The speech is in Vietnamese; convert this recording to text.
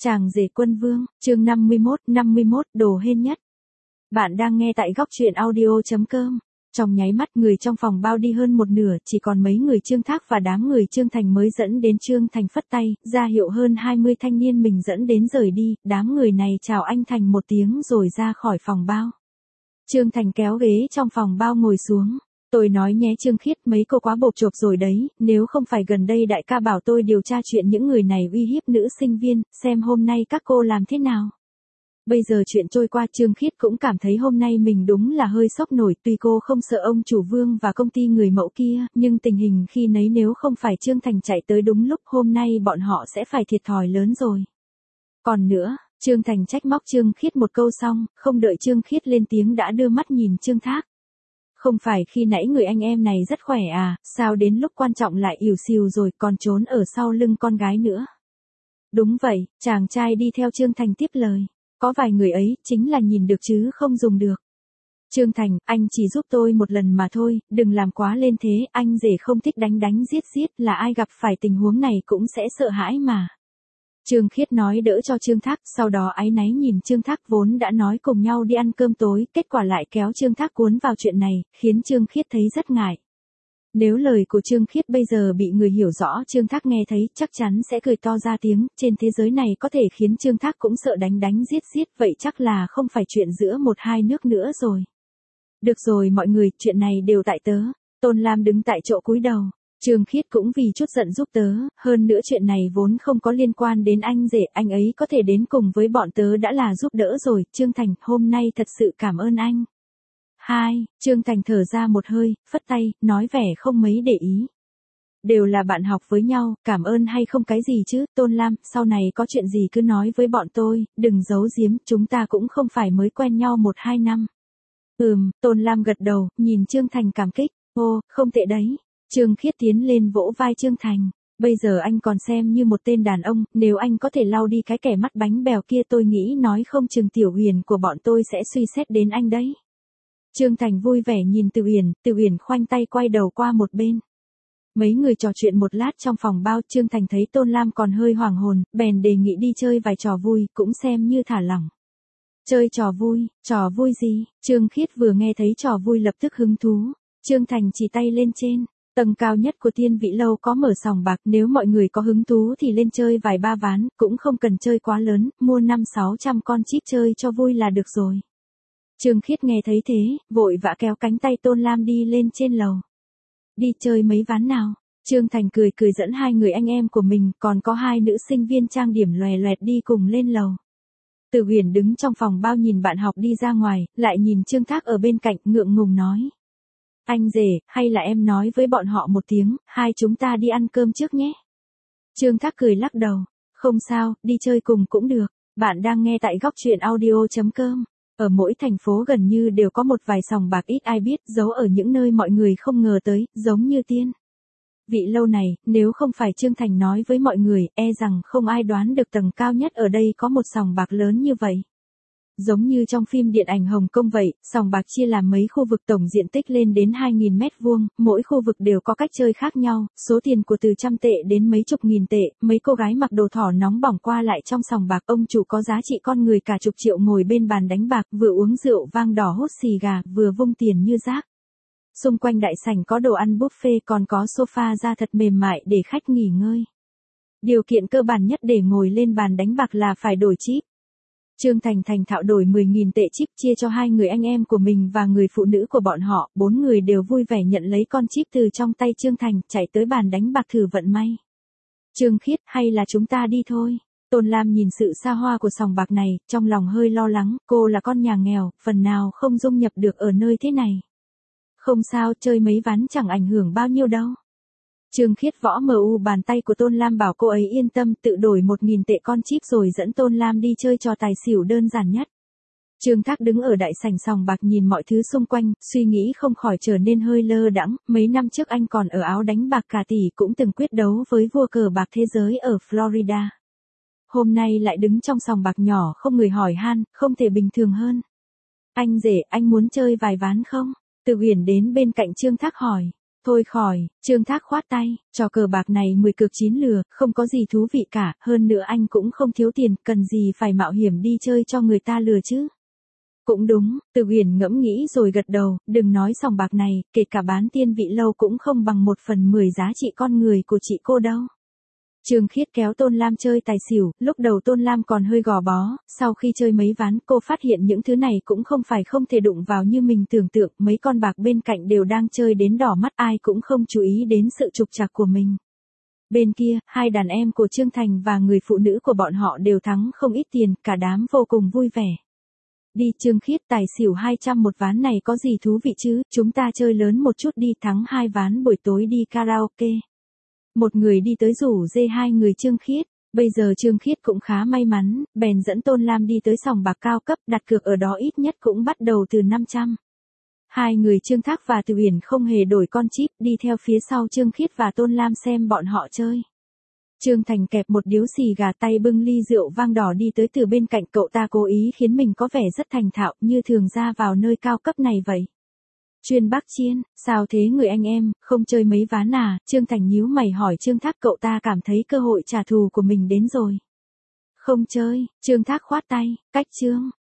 Chàng rể quân vương, chương 51, đồ hên nhất. Bạn đang nghe tại góc truyện audio.com. Trong nháy mắt người trong phòng bao đi hơn một nửa, chỉ còn mấy người Trương Thác và đám người Trương Thành mới dẫn đến. Trương Thành phất tay, ra hiệu hơn 20 thanh niên mình dẫn đến rời đi, đám người này chào anh Thành một tiếng rồi ra khỏi phòng bao. Trương Thành kéo ghế trong phòng bao ngồi xuống. Tôi nói nhé Trương Khiết, mấy cô quá bộp chộp rồi đấy, nếu không phải gần đây đại ca bảo tôi điều tra chuyện những người này uy hiếp nữ sinh viên, xem hôm nay các cô làm thế nào. Bây giờ chuyện trôi qua, Trương Khiết cũng cảm thấy hôm nay mình đúng là hơi sốc nổi, tuy cô không sợ ông chủ Vương và công ty người mẫu kia, nhưng tình hình khi nấy nếu không phải Trương Thành chạy tới đúng lúc, hôm nay bọn họ sẽ phải thiệt thòi lớn rồi. Còn nữa, Trương Thành trách móc Trương Khiết một câu xong, không đợi Trương Khiết lên tiếng đã đưa mắt nhìn Trương Thác. Không phải khi nãy người anh em này rất khỏe à, sao đến lúc quan trọng lại ỉu xìu rồi, còn trốn ở sau lưng con gái nữa. Đúng vậy, chàng trai đi theo Trương Thành tiếp lời. Có vài người ấy, chính là nhìn được chứ không dùng được. Trương Thành, anh chỉ giúp tôi một lần mà thôi, đừng làm quá lên thế, anh rể không thích đánh giết, là ai gặp phải tình huống này cũng sẽ sợ hãi mà. Trương Khiết nói đỡ cho Trương Thác, sau đó áy náy nhìn Trương Thác, vốn đã nói cùng nhau đi ăn cơm tối, kết quả lại kéo Trương Thác cuốn vào chuyện này, khiến Trương Khiết thấy rất ngại. Nếu lời của Trương Khiết bây giờ bị người hiểu rõ, Trương Thác nghe thấy chắc chắn sẽ cười to ra tiếng, trên thế giới này có thể khiến Trương Thác cũng sợ đánh giết, vậy chắc là không phải chuyện giữa một hai nước nữa rồi. Được rồi mọi người, chuyện này đều tại tớ. Tôn Lam đứng tại chỗ cúi đầu. Trương Khiết cũng vì chút giận giúp tớ, hơn nữa chuyện này vốn không có liên quan đến anh rể, anh ấy có thể đến cùng với bọn tớ đã là giúp đỡ rồi. Trương Thành, hôm nay thật sự cảm ơn anh. Trương Thành thở ra một hơi, phất tay, nói vẻ không mấy để ý. Đều là bạn học với nhau, cảm ơn hay không cái gì chứ, Tôn Lam, sau này có chuyện gì cứ nói với bọn tôi, đừng giấu giếm, chúng ta cũng không phải mới quen nhau 1-2 năm. Tôn Lam gật đầu, nhìn Trương Thành cảm kích, không tệ đấy. Trương Khiết tiến lên vỗ vai Trương Thành, bây giờ anh còn xem như một tên đàn ông, nếu anh có thể lau đi cái kẻ mắt bánh bèo kia tôi nghĩ nói không chừng Tiểu Huyền của bọn tôi sẽ suy xét đến anh đấy. Trương Thành vui vẻ nhìn Từ Huyền khoanh tay quay đầu qua một bên. Mấy người trò chuyện một lát trong phòng bao, Trương Thành thấy Tôn Lam còn hơi hoảng hồn, bèn đề nghị đi chơi vài trò vui, cũng xem như thả lỏng. Chơi trò vui gì? Trương Khiết vừa nghe thấy trò vui lập tức hứng thú. Trương Thành chỉ tay lên trên, tầng cao nhất của Thiên Vị Lâu có mở sòng bạc, nếu mọi người có hứng thú thì lên chơi vài ba ván, cũng không cần chơi quá lớn, mua 500-600 con chip chơi cho vui là được rồi. Trương Khiết nghe thấy thế, vội vã kéo cánh tay Tôn Lam đi lên trên lầu. Đi chơi mấy ván nào? Trương Thành cười dẫn hai người anh em của mình, còn có hai nữ sinh viên trang điểm loè loẹt đi cùng lên lầu. Từ Huyền đứng trong phòng bao nhìn bạn học đi ra ngoài, lại nhìn Trương Thác ở bên cạnh, ngượng ngùng nói. Anh rể, hay là em nói với bọn họ một tiếng, hai chúng ta đi ăn cơm trước nhé. Trương Thác cười lắc đầu. Không sao, đi chơi cùng cũng được. Bạn đang nghe tại góc truyện audio.com. Ở mỗi thành phố gần như đều có một vài sòng bạc ít ai biết, giấu ở những nơi mọi người không ngờ tới, giống như Thiên Vị Lâu này, nếu không phải Trương Thành nói với mọi người, e rằng không ai đoán được tầng cao nhất ở đây có một sòng bạc lớn như vậy. Giống như trong phim điện ảnh Hồng Kông vậy, sòng bạc chia làm mấy khu vực tổng diện tích lên đến 2.000 mét vuông, mỗi khu vực đều có cách chơi khác nhau, số tiền của từ trăm tệ đến mấy chục nghìn tệ, mấy cô gái mặc đồ thỏ nóng bỏng qua lại trong sòng bạc, ông chủ có giá trị con người cả chục triệu ngồi bên bàn đánh bạc, vừa uống rượu vang đỏ hút xì gà, vừa vung tiền như rác. Xung quanh đại sảnh có đồ ăn buffet, còn có sofa da thật mềm mại để khách nghỉ ngơi. Điều kiện cơ bản nhất để ngồi lên bàn đánh bạc là phải đổi chip. Trương Thành thành thạo đổi 10.000 tệ chip chia cho hai người anh em của mình và người phụ nữ của bọn họ, 4 người đều vui vẻ nhận lấy con chip từ trong tay Trương Thành, chạy tới bàn đánh bạc thử vận may. Trương Khiết, hay là chúng ta đi thôi. Tôn Lam nhìn sự xa hoa của sòng bạc này, trong lòng hơi lo lắng, cô là con nhà nghèo, phần nào không dung nhập được ở nơi thế này. Không sao, chơi mấy ván chẳng ảnh hưởng bao nhiêu đâu. Trương Khiết võ mu bàn tay của Tôn Lam bảo cô ấy yên tâm, tự đổi 1.000 tệ con chip rồi dẫn Tôn Lam đi chơi trò tài xỉu đơn giản nhất. Trương Thác đứng ở đại sảnh sòng bạc nhìn mọi thứ xung quanh, suy nghĩ không khỏi trở nên hơi lơ đãng. Mấy năm trước anh còn ở áo đánh bạc cả tỷ, cũng từng quyết đấu với vua cờ bạc thế giới ở Florida. Hôm nay lại đứng trong sòng bạc nhỏ không người hỏi han, không thể bình thường hơn. Anh rể, anh muốn chơi vài ván không? Từ Huyền đến bên cạnh Trương Thác hỏi. Thôi khỏi, Trương Thác khoát tay, trò cờ bạc này 10 cược 9 lừa, không có gì thú vị cả, hơn nữa anh cũng không thiếu tiền, cần gì phải mạo hiểm đi chơi cho người ta lừa chứ. Cũng đúng, Từ Huyền ngẫm nghĩ rồi gật đầu, đừng nói sòng bạc này, kể cả bán tiên vị lâu cũng không bằng 1/10 giá trị con người của chị cô đâu. Trương Khiết kéo Tôn Lam chơi tài xỉu, lúc đầu Tôn Lam còn hơi gò bó, sau khi chơi mấy ván cô phát hiện những thứ này cũng không phải không thể đụng vào như mình tưởng tượng, mấy con bạc bên cạnh đều đang chơi đến đỏ mắt, ai cũng không chú ý đến sự trục trặc của mình. Bên kia, hai đàn em của Trương Thành và người phụ nữ của bọn họ đều thắng không ít tiền, cả đám vô cùng vui vẻ. Đi Trương Khiết, tài xỉu 200 một ván này có gì thú vị chứ, chúng ta chơi lớn một chút đi, thắng 2 ván buổi tối đi karaoke. Một người đi tới rủ dê hai người Trương Khiết, bây giờ Trương Khiết cũng khá may mắn, bèn dẫn Tôn Lam đi tới sòng bạc cao cấp, đặt cược ở đó ít nhất cũng bắt đầu từ 500. Hai người Trương Thác và Từ Huyền không hề đổi con chip, đi theo phía sau Trương Khiết và Tôn Lam xem bọn họ chơi. Trương Thành kẹp một điếu xì gà, tay bưng ly rượu vang đỏ đi tới từ bên cạnh, cậu ta cố ý khiến mình có vẻ rất thành thạo, như thường ra vào nơi cao cấp này vậy. Chuyên bác chiên, sao thế người anh em, không chơi mấy ván à? Trương Thành nhíu mày hỏi Trương Thác, cậu ta cảm thấy cơ hội trả thù của mình đến rồi. Không chơi, Trương Thác khoát tay, cách Trương